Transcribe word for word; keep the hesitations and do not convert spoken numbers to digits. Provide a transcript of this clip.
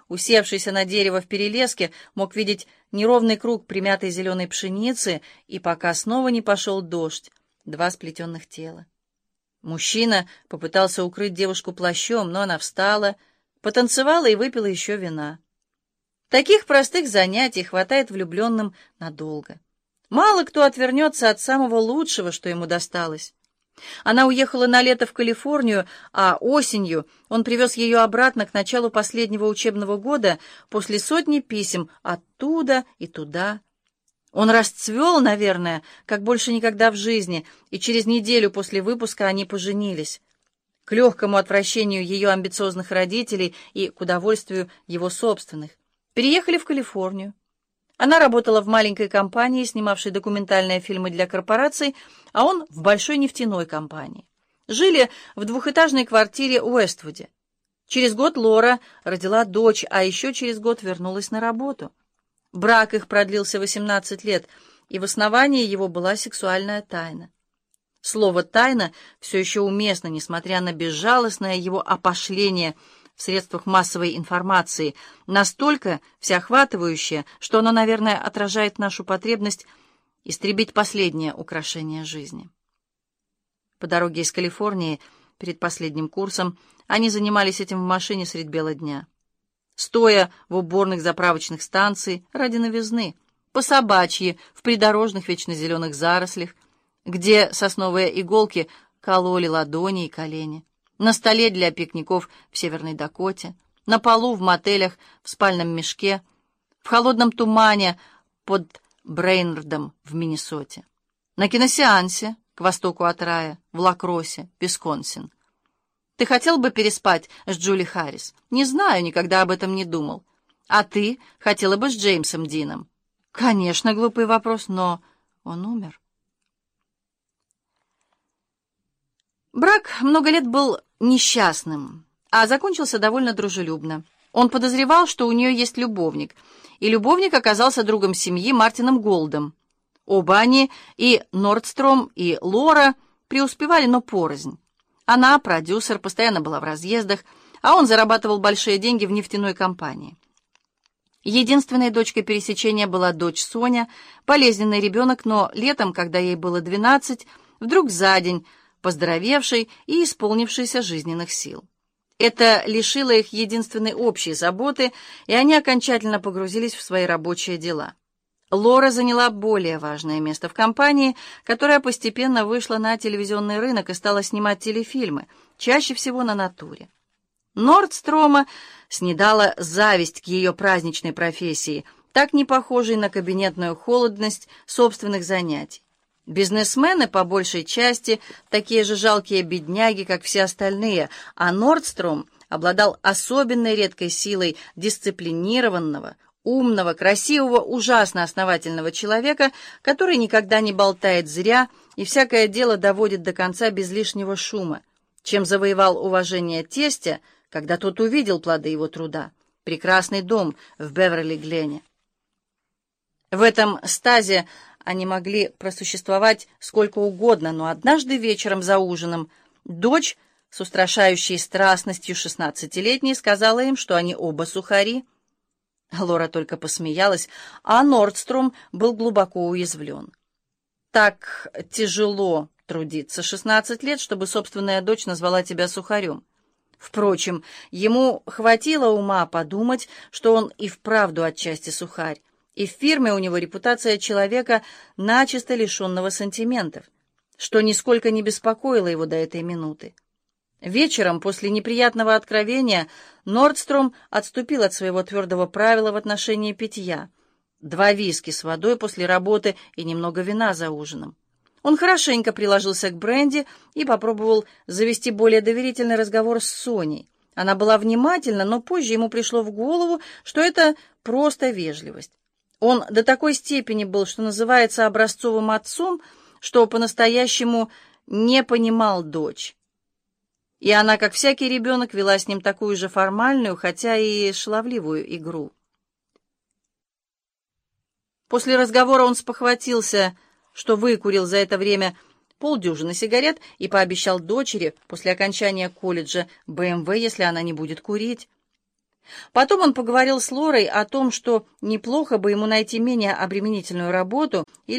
усевшийся на дерево в перелеске, мог видеть неровный круг примятой зеленой пшеницы, и пока снова не пошел дождь, два сплетенных тела. Мужчина попытался укрыть девушку плащом, но она встала, потанцевала и выпила еще вина. Таких простых занятий хватает влюбленным надолго. Мало кто отвернется от самого лучшего, что ему досталось. Она уехала на лето в Калифорнию, а осенью он привез ее обратно к началу последнего учебного года после сотни писем оттуда и туда. Он расцвел, наверное, как больше никогда в жизни, и через неделю после выпуска они поженились. К легкому отвращению ее амбициозных родителей и к удовольствию его собственных. Переехали в Калифорнию. Она работала в маленькой компании, снимавшей документальные фильмы для корпораций, а он в большой нефтяной компании. Жили в двухэтажной квартире в Уэствуде. Через год Лора родила дочь, а еще через год вернулась на работу. Брак их продлился восемнадцать лет, и в основании его была сексуальная тайна. Слово «тайна» все еще уместно, несмотря на безжалостное его опошление в средствах массовой информации, настолько всеохватывающее, что оно, наверное, отражает нашу потребность истребить последнее украшение жизни. По дороге из Калифорнии, перед последним курсом, они занимались этим в машине средь бела дня. Стоя в уборных заправочных станций ради новизны, по собачьи, в придорожных вечно зеленых зарослях, где сосновые иголки кололи ладони и колени, на столе для пикников в Северной Дакоте, на полу в мотелях, в спальном мешке, в холодном тумане под Брейнардом в Миннесоте, на киносеансе к востоку от рая, в Лакросе, Висконсин. Ты хотел бы переспать с Джули Харрис? Не знаю, никогда об этом не думал. А ты хотела бы с Джеймсом Дином? Конечно, глупый вопрос, но он умер. Брак много лет был несчастным, а закончился довольно дружелюбно. Он подозревал, что у нее есть любовник, и любовник оказался другом семьи Мартином Голдом. Оба они, и Нордстром, и Лора, преуспевали, но порознь. Она, продюсер, постоянно была в разъездах, а он зарабатывал большие деньги в нефтяной компании. Единственной дочкой пересечения была дочь Соня, болезненный ребенок, но летом, когда ей было двенадцать, вдруг за день поздоровевшей и исполнившейся жизненных сил. Это лишило их единственной общей заботы, и они окончательно погрузились в свои рабочие дела. Лора заняла более важное место в компании, которая постепенно вышла на телевизионный рынок и стала снимать телефильмы, чаще всего на натуре. Нордстрома снедала зависть к ее праздничной профессии, так не похожей на кабинетную холодность собственных занятий. Бизнесмены, по большей части, такие же жалкие бедняги, как все остальные, а Нордстром обладал особенной редкой силой дисциплинированного, умного, красивого, ужасно основательного человека, который никогда не болтает зря и всякое дело доводит до конца без лишнего шума, чем завоевал уважение тестя, когда тот увидел плоды его труда, прекрасный дом в Беверли-Глене. В этом стазе они могли просуществовать сколько угодно, но однажды вечером за ужином дочь с устрашающей страстностью шестнадцатилетней сказала им, что они оба сухари. Лора только посмеялась, а Нордстром был глубоко уязвлен. Так тяжело трудиться шестнадцать лет, чтобы собственная дочь назвала тебя сухарем. Впрочем, ему хватило ума подумать, что он и вправду отчасти сухарь, и в фирме у него репутация человека, начисто лишенного сантиментов, что нисколько не беспокоило его до этой минуты. Вечером, после неприятного откровения, Нордстром отступил от своего твердого правила в отношении питья. Два виски с водой после работы и немного вина за ужином. Он хорошенько приложился к бренди и попробовал завести более доверительный разговор с Соней. Она была внимательна, но позже ему пришло в голову, что это просто вежливость. Он до такой степени был, что называется, образцовым отцом, что по-настоящему не понимал дочь. И она, как всякий ребенок, вела с ним такую же формальную, хотя и шаловливую игру. После разговора он спохватился, что выкурил за это время полдюжины сигарет и пообещал дочери после окончания колледжа бэ эм вэ, если она не будет курить. Потом он поговорил с Лорой о том, что неплохо бы ему найти менее обременительную работу